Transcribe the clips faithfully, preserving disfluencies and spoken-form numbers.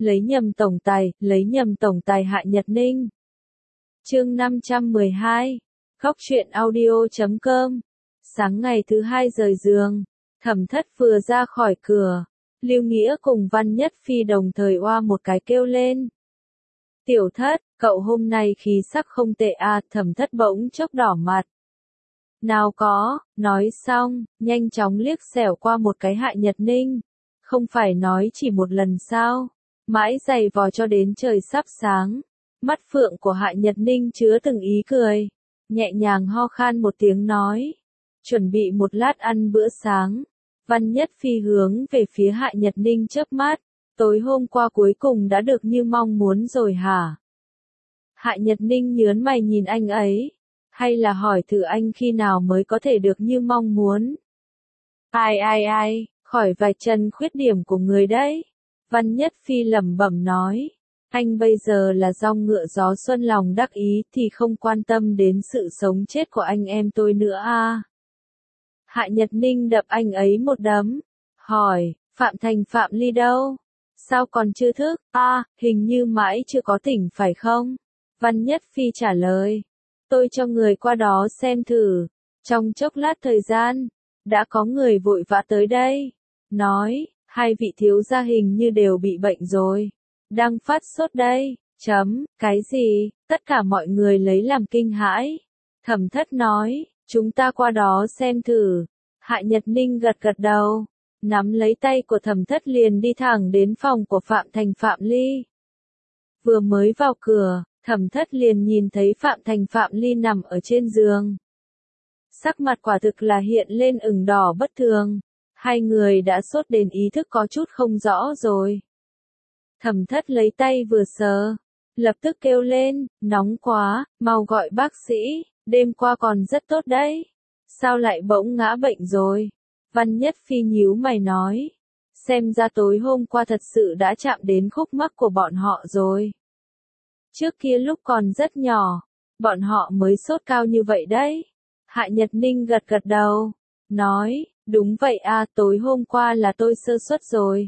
lấy nhầm tổng tài, lấy nhầm tổng tài Hạ Nhật Ninh. Chương năm trăm mười hai, Khóc chuyện audio chấm com. Sáng ngày thứ hai rời giường, Thẩm Thất vừa ra khỏi cửa, Lưu Nghĩa cùng Văn Nhất Phi đồng thời oa một cái kêu lên. Tiểu Thất, cậu hôm nay khí sắc không tệ à, Thẩm Thất bỗng chốc đỏ mặt. Nào có, nói xong, nhanh chóng liếc xẻo qua một cái Hạ Nhật Ninh. Không phải nói chỉ một lần sao, mãi giày vò cho đến trời sắp sáng. Mắt phượng của Hạ Nhật Ninh chứa từng ý cười, nhẹ nhàng ho khan một tiếng nói. Chuẩn bị một lát ăn bữa sáng. Văn Nhất Phi hướng về phía Hạ Nhật Ninh chớp mắt. Tối hôm qua cuối cùng đã được như mong muốn rồi hả? Hạ Nhật Ninh nhớn mày nhìn anh ấy. Hay là hỏi thử anh khi nào mới có thể được như mong muốn? Ai ai ai, khỏi vài chân khuyết điểm của người đấy. Văn Nhất Phi lẩm bẩm nói. Anh bây giờ là dong ngựa gió xuân lòng đắc ý thì không quan tâm đến sự sống chết của anh em tôi nữa à. Hạ Nhật Ninh đập anh ấy một đấm. Hỏi, Phạm Thành Phạm Ly đâu? Sao còn chưa thức? À, hình như mãi chưa có tỉnh phải không? Văn Nhất Phi trả lời. Tôi cho người qua đó xem thử. Trong chốc lát thời gian, đã có người vội vã tới đây. Nói, hai vị thiếu gia hình như đều bị bệnh rồi. Đang phát sốt đây. Chấm, cái gì? Tất cả mọi người lấy làm kinh hãi. Thẩm Thất nói, chúng ta qua đó xem thử. Hạ Nhật Ninh gật gật đầu. Nắm lấy tay của Thẩm Thất liền đi thẳng đến phòng của Phạm Thành Phạm Ly. Vừa mới vào cửa, Thẩm Thất liền nhìn thấy Phạm Thành Phạm Ly nằm ở trên giường. Sắc mặt quả thực là hiện lên ửng đỏ bất thường. Hai người đã sốt đến ý thức có chút không rõ rồi. Thẩm Thất lấy tay vừa sờ, lập tức kêu lên, nóng quá, mau gọi bác sĩ, đêm qua còn rất tốt đấy. Sao lại bỗng ngã bệnh rồi? Văn Nhất Phi nhíu mày nói. Xem ra tối hôm qua thật sự đã chạm đến khúc mắc của bọn họ rồi. Trước kia lúc còn rất nhỏ, bọn họ mới sốt cao như vậy đấy. Hạ Nhật Ninh gật gật đầu, nói, đúng vậy à, tối hôm qua là tôi sơ suất rồi.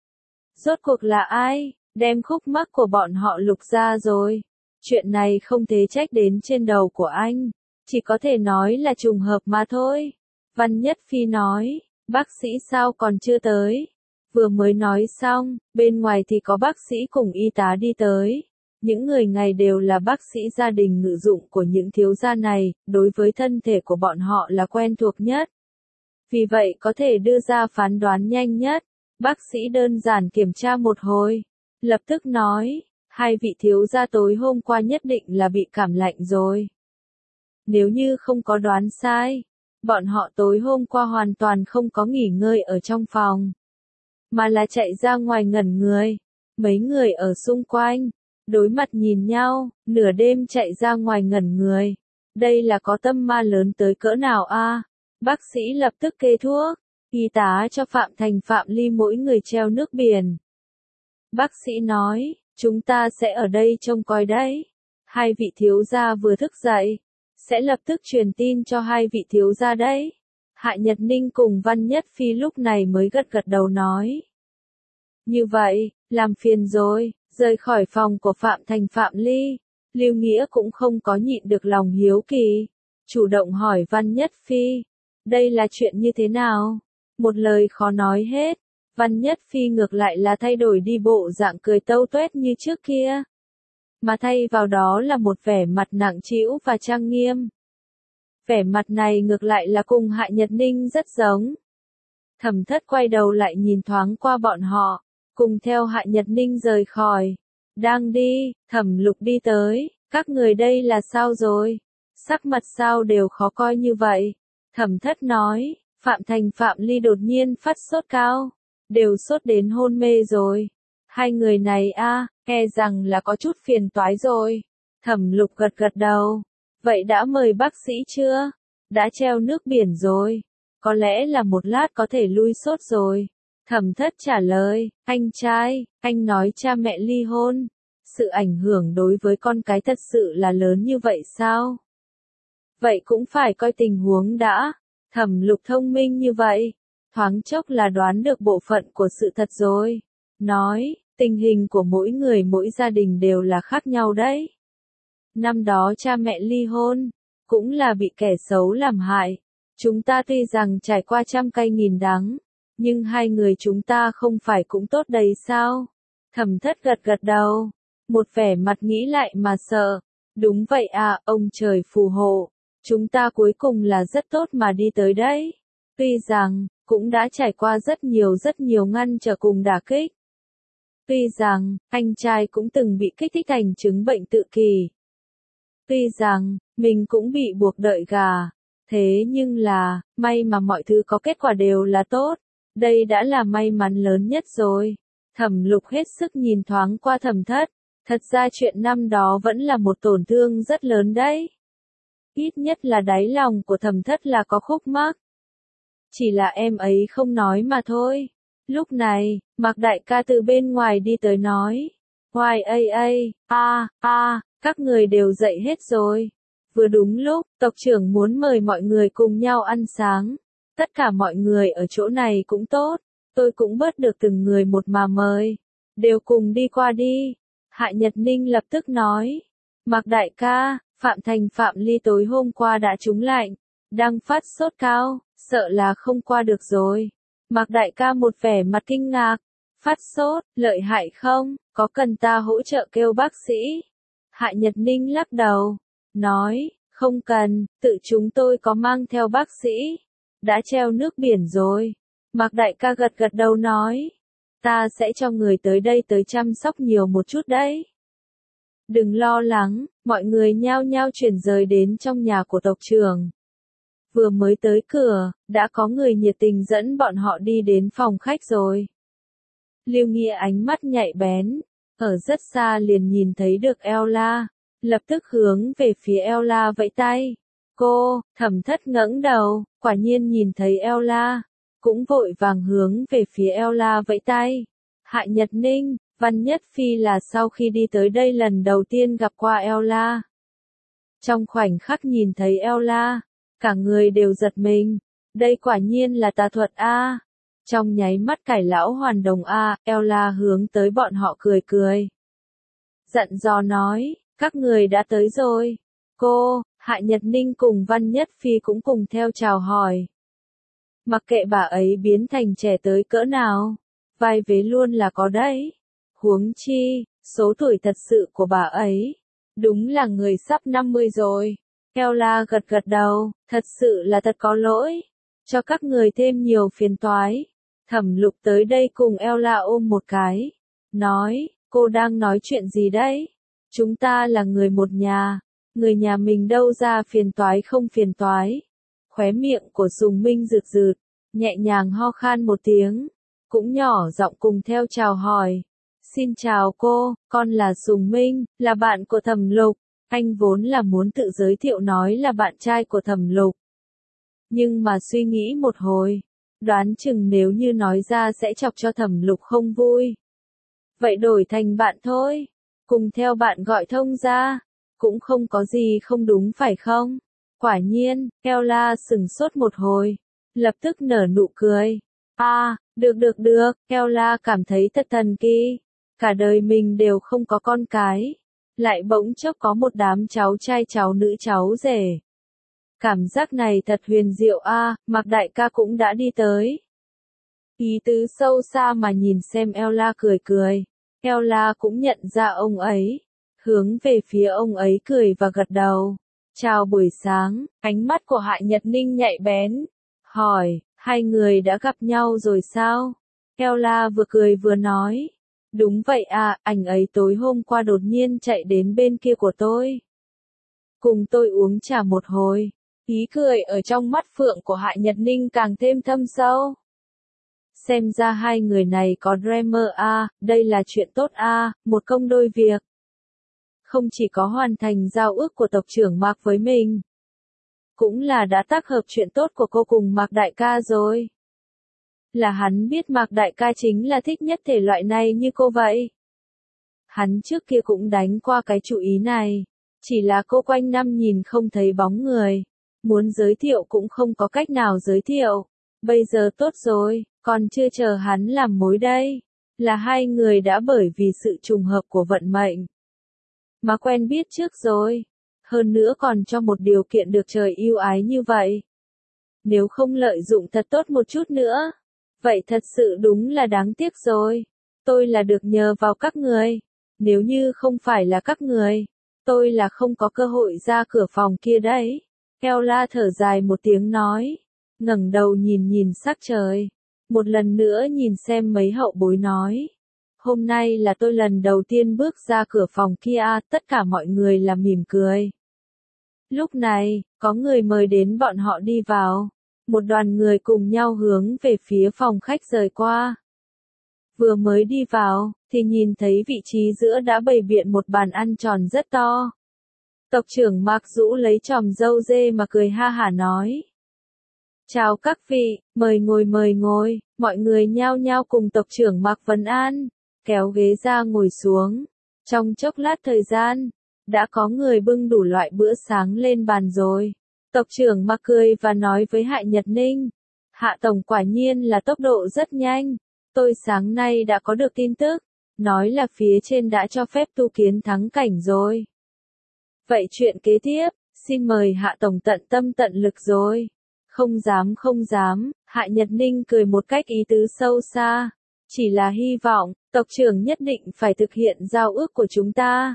Rốt cuộc là ai, đem khúc mắc của bọn họ lục ra rồi. Chuyện này không thể trách đến trên đầu của anh, chỉ có thể nói là trùng hợp mà thôi. Văn Nhất Phi nói, bác sĩ sao còn chưa tới? Vừa mới nói xong, bên ngoài thì có bác sĩ cùng y tá đi tới. Những người này đều là bác sĩ gia đình ngự dụng của những thiếu gia này, đối với thân thể của bọn họ là quen thuộc nhất. Vì vậy có thể đưa ra phán đoán nhanh nhất. Bác sĩ đơn giản kiểm tra một hồi, lập tức nói, hai vị thiếu gia tối hôm qua nhất định là bị cảm lạnh rồi. Nếu như không có đoán sai, bọn họ tối hôm qua hoàn toàn không có nghỉ ngơi ở trong phòng, mà là chạy ra ngoài ngẩn người. Mấy người ở xung quanh, đối mặt nhìn nhau, nửa đêm chạy ra ngoài ngẩn người. Đây là có tâm ma lớn tới cỡ nào a? Bác sĩ lập tức kê thuốc. Y tá cho Phạm Thành Phạm Ly mỗi người treo nước biển. Bác sĩ nói, chúng ta sẽ ở đây trông coi đấy. Hai vị thiếu gia vừa thức dậy, sẽ lập tức truyền tin cho hai vị thiếu gia đấy. Hạ Nhật Ninh cùng Văn Nhất Phi lúc này mới gật gật đầu nói. Như vậy, làm phiền rồi, rời khỏi phòng của Phạm Thành Phạm Ly. Lưu Nghĩa cũng không có nhịn được lòng hiếu kỳ, chủ động hỏi Văn Nhất Phi, đây là chuyện như thế nào? Một lời khó nói hết. Văn Nhất Phi ngược lại là thay đổi đi bộ dạng cười tâu tuét như trước kia, mà thay vào đó là một vẻ mặt nặng trĩu và trang nghiêm. Vẻ mặt này ngược lại là cùng Hạ Nhật Ninh rất giống. Thẩm Thất quay đầu lại nhìn thoáng qua bọn họ, cùng theo Hạ Nhật Ninh rời khỏi. Đang đi, Thẩm Lục đi tới, các người đây là sao rồi? Sắc mặt sao đều khó coi như vậy? Thẩm Thất nói. Phạm Thành Phạm Ly đột nhiên phát sốt cao, đều sốt đến hôn mê rồi. Hai người này a, e rằng là có chút phiền toái rồi. Thẩm Lục gật gật đầu. Vậy đã mời bác sĩ chưa? Đã treo nước biển rồi. Có lẽ là một lát có thể lui sốt rồi. Thẩm Thất trả lời, anh trai, anh nói cha mẹ ly hôn. Sự ảnh hưởng đối với con cái thật sự là lớn như vậy sao? Vậy cũng phải coi tình huống đã. Thẩm Lục thông minh như vậy, thoáng chốc là đoán được bộ phận của sự thật rồi. Nói, Tình hình của mỗi người mỗi gia đình đều là khác nhau đấy. Năm đó cha mẹ ly hôn, cũng là bị kẻ xấu làm hại. Chúng ta tuy rằng trải qua trăm cay nghìn đắng, nhưng hai người chúng ta không phải cũng tốt đấy sao? Thẩm Thất gật gật đầu, một vẻ mặt nghĩ lại mà sợ. Đúng vậy à, ông trời phù hộ. Chúng ta cuối cùng là rất tốt mà đi tới đấy. Tuy rằng, cũng đã trải qua rất nhiều rất nhiều ngăn trở cùng đả kích. Tuy rằng, anh trai cũng từng bị kích thích thành chứng bệnh tự kỷ. Tuy rằng, mình cũng bị buộc đợi gà. Thế nhưng là, may mà mọi thứ có kết quả đều là tốt. Đây đã là may mắn lớn nhất rồi. Thẩm Lục hết sức nhìn thoáng qua Thẩm Thất. Thật ra chuyện năm đó vẫn là một tổn thương rất lớn đấy. Ít nhất là đáy lòng của Thẩm Thất là có khúc mắc. Chỉ là em ấy không nói mà thôi. Lúc này, Mạc đại ca từ bên ngoài đi tới nói. Hoài a a, a, a, các người đều dậy hết rồi. Vừa đúng lúc, tộc trưởng muốn mời mọi người cùng nhau ăn sáng. Tất cả mọi người ở chỗ này cũng tốt. Tôi cũng bớt được từng người một mà mời. Đều cùng đi qua đi. Hạ Nhật Ninh lập tức nói. Mạc đại ca, Phạm Thành Phạm Ly tối hôm qua đã trúng lạnh. Đang phát sốt cao, sợ là không qua được rồi. Mạc đại ca một vẻ mặt kinh ngạc. Phát sốt, lợi hại không, có cần ta hỗ trợ kêu bác sĩ? Hạ Nhật Ninh lắc đầu. Nói, không cần, tự chúng tôi có mang theo bác sĩ. Đã treo nước biển rồi. Mạc đại ca gật gật đầu nói. Ta sẽ cho người tới đây tới chăm sóc nhiều một chút đấy. Đừng lo lắng, mọi người nhao nhao chuyển rời đến trong nhà của tộc trưởng. Vừa mới tới cửa, đã có người nhiệt tình dẫn bọn họ đi đến phòng khách rồi. Lưu Nghĩa ánh mắt nhạy bén, ở rất xa liền nhìn thấy được Ella, lập tức hướng về phía Ella vẫy tay. Cô, Thẩm Thất ngẩng đầu, quả nhiên nhìn thấy Ella, cũng vội vàng hướng về phía Ella vẫy tay. Hạ Nhật Ninh, Văn Nhất Phi là sau khi đi tới đây lần đầu tiên gặp qua Ella. Trong khoảnh khắc nhìn thấy Ella, cả người đều giật mình. Đây quả nhiên là tà thuật a. Trong nháy mắt cải lão hoàn đồng a, Ella hướng tới bọn họ cười cười. Dặn dò nói, các người đã tới rồi. Cô, Hạ Nhật Ninh cùng Văn Nhất Phi cũng cùng theo chào hỏi. Mặc kệ bà ấy biến thành trẻ tới cỡ nào, vai vế luôn là có đấy. Huống chi, số tuổi thật sự của bà ấy, đúng là người sắp năm mươi rồi. Ella gật gật đầu, thật sự là thật có lỗi, cho các người thêm nhiều phiền toái. Thẩm Lục tới đây cùng Ella ôm một cái, nói, cô đang nói chuyện gì đấy? Chúng ta là người một nhà, người nhà mình đâu ra phiền toái không phiền toái. Khóe miệng của Sùng Minh rực rực, nhẹ nhàng ho khan một tiếng, cũng nhỏ giọng cùng theo chào hỏi. Xin chào cô, con là Sùng Minh, là bạn của Thẩm Lục. Anh vốn là muốn tự giới thiệu nói là bạn trai của Thẩm Lục. Nhưng mà suy nghĩ một hồi, đoán chừng nếu như nói ra sẽ chọc cho Thẩm Lục không vui. Vậy đổi thành bạn thôi, cùng theo bạn gọi thông ra, cũng không có gì không đúng phải không? Quả nhiên, Ella sừng sốt một hồi, lập tức nở nụ cười. À, được được được, Ella cảm thấy thật thần kỳ. Cả đời mình đều không có con cái, lại bỗng chốc có một đám cháu trai cháu nữ cháu rể. Cảm giác này thật huyền diệu a, à, Mạc đại ca cũng đã đi tới. Ý tứ sâu xa mà nhìn xem Ella cười cười. Ella cũng nhận ra ông ấy, hướng về phía ông ấy cười và gật đầu. Chào buổi sáng, ánh mắt của Hạ Nhật Ninh nhạy bén. Hỏi, hai người đã gặp nhau rồi sao? Ella vừa cười vừa nói. Đúng vậy à, anh ấy tối hôm qua đột nhiên chạy đến bên kia của tôi. Cùng tôi uống trà một hồi. Ý cười ở trong mắt phượng của Hạ Nhật Ninh càng thêm thâm sâu. Xem ra hai người này có drama a, đây là chuyện tốt a, một công đôi việc. Không chỉ có hoàn thành giao ước của tộc trưởng Mạc với mình, cũng là đã tác hợp chuyện tốt của cô cùng Mạc đại ca rồi. Là hắn biết Mạc đại ca chính là thích nhất thể loại này như cô vậy. Hắn trước kia cũng đánh qua cái chủ ý này, chỉ là cô quanh năm nhìn không thấy bóng người, muốn giới thiệu cũng không có cách nào giới thiệu. Bây giờ tốt rồi, còn chưa chờ hắn làm mối đây. là hai người đã bởi vì sự trùng hợp của vận mệnh mà quen biết trước rồi, hơn nữa còn cho một điều kiện được trời ưu ái như vậy. Nếu không lợi dụng thật tốt một chút nữa, vậy thật sự đúng là đáng tiếc rồi. Tôi là được nhờ vào các người, nếu như không phải là các người, tôi là không có cơ hội ra cửa phòng kia đấy. Ella thở dài một tiếng nói, ngẩng đầu nhìn nhìn sắc trời, một lần nữa nhìn xem mấy hậu bối nói. Hôm nay là tôi lần đầu tiên bước ra cửa phòng kia, tất cả mọi người là mỉm cười. Lúc này, có người mời đến bọn họ đi vào. Một đoàn người cùng nhau hướng về phía phòng khách rời qua. Vừa mới đi vào, thì nhìn thấy vị trí giữa đã bày biện một bàn ăn tròn rất to. Tộc trưởng Mạc Dũ lấy chòm râu dê mà cười ha hả nói. Chào các vị, mời ngồi mời ngồi, mọi người nhao nhao cùng tộc trưởng Mạc vấn an, kéo ghế ra ngồi xuống. Trong chốc lát thời gian, đã có người bưng đủ loại bữa sáng lên bàn rồi. Tộc trưởng Mạc cười và nói với Hạ Nhật Ninh. Hạ Tổng quả nhiên là tốc độ rất nhanh. Tôi sáng nay đã có được tin tức, nói là phía trên đã cho phép tu kiến thắng cảnh rồi. Vậy chuyện kế tiếp, xin mời Hạ Tổng tận tâm tận lực rồi. Không dám không dám, Hạ Nhật Ninh cười một cách ý tứ sâu xa. Chỉ là hy vọng, tộc trưởng nhất định phải thực hiện giao ước của chúng ta.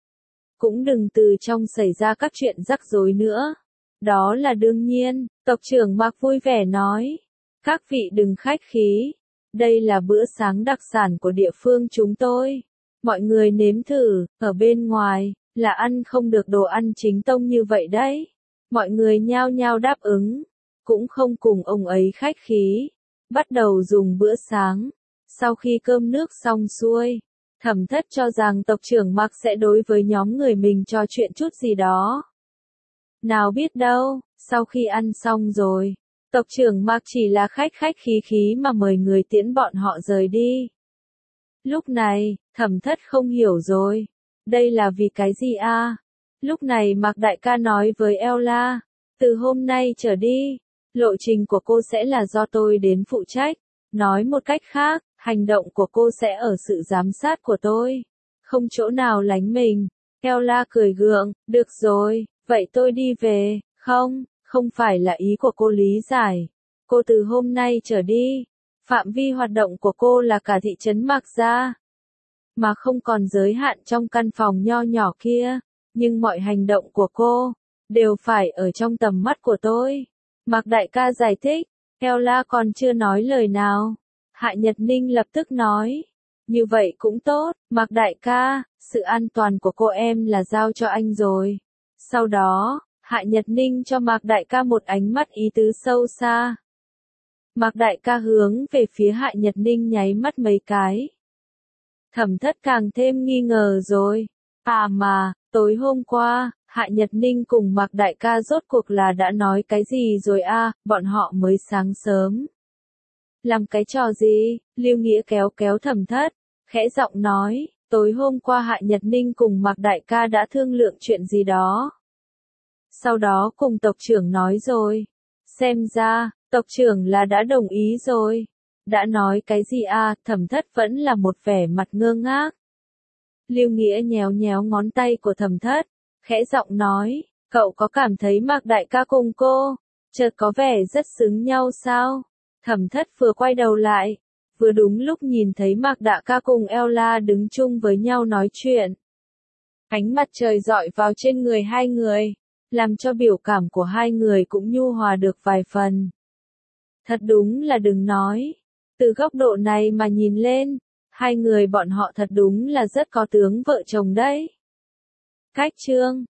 Cũng đừng từ trong xảy ra các chuyện rắc rối nữa. Đó là đương nhiên, tộc trưởng Mạc vui vẻ nói. Các vị đừng khách khí. Đây là bữa sáng đặc sản của địa phương chúng tôi. Mọi người nếm thử, ở bên ngoài, là ăn không được đồ ăn chính tông như vậy đấy. Mọi người nhao nhao đáp ứng, cũng không cùng ông ấy khách khí. Bắt đầu dùng bữa sáng. Sau khi cơm nước xong xuôi, Thẩm Thất cho rằng tộc trưởng Mạc sẽ đối với nhóm người mình trò chuyện chút gì đó. Nào biết đâu, sau khi ăn xong rồi, tộc trưởng Mạc chỉ là khách khách khí khí mà mời người tiễn bọn họ rời đi. Lúc này, Thẩm Thất không hiểu rồi. Đây là vì cái gì a? Lúc này Mạc đại ca nói với Ella, từ hôm nay trở đi, lộ trình của cô sẽ là do tôi đến phụ trách. Nói một cách khác, hành động của cô sẽ ở sự giám sát của tôi. Không chỗ nào lánh mình. Ella cười gượng, được rồi, vậy tôi đi về. Không, không phải là ý của cô lý giải. Cô từ hôm nay trở đi, phạm vi hoạt động của cô là cả thị trấn Mạc Gia. Mà không còn giới hạn trong căn phòng nho nhỏ kia. Nhưng mọi hành động của cô, đều phải ở trong tầm mắt của tôi. Mạc đại ca giải thích. Ella còn chưa nói lời nào. Hạ Nhật Ninh lập tức nói. Như vậy cũng tốt, Mạc đại ca, sự an toàn của cô em là giao cho anh rồi. Sau đó, Hạ Nhật Ninh cho Mạc đại ca một ánh mắt ý tứ sâu xa. Mạc đại ca hướng về phía Hạ Nhật Ninh nháy mắt mấy cái. Thẩm Thất càng thêm nghi ngờ rồi. À mà, tối hôm qua, Hạ Nhật Ninh cùng Mạc đại ca rốt cuộc là đã nói cái gì rồi a? À, bọn họ mới sáng sớm. Làm cái trò gì? Lưu Nghĩa kéo kéo Thẩm Thất, khẽ giọng nói, tối hôm qua Hạ Nhật Ninh cùng Mạc đại ca đã thương lượng chuyện gì đó. Sau đó cùng tộc trưởng nói rồi. Xem ra, tộc trưởng là đã đồng ý rồi. Đã nói cái gì à? Thẩm Thất vẫn là một vẻ mặt ngơ ngác. Lưu Nghĩa nhéo nhéo ngón tay của Thẩm Thất, khẽ giọng nói, cậu có cảm thấy Mạc đại ca cùng cô, chợt có vẻ rất xứng nhau sao? Thẩm Thất vừa quay đầu lại, vừa đúng lúc nhìn thấy Mạc đại ca cùng Ella đứng chung với nhau nói chuyện. Ánh mặt trời rọi vào trên người hai người, làm cho biểu cảm của hai người cũng nhu hòa được vài phần. Thật đúng là đừng nói, từ góc độ này mà nhìn lên, hai người bọn họ thật đúng là rất có tướng vợ chồng đấy. Cách chương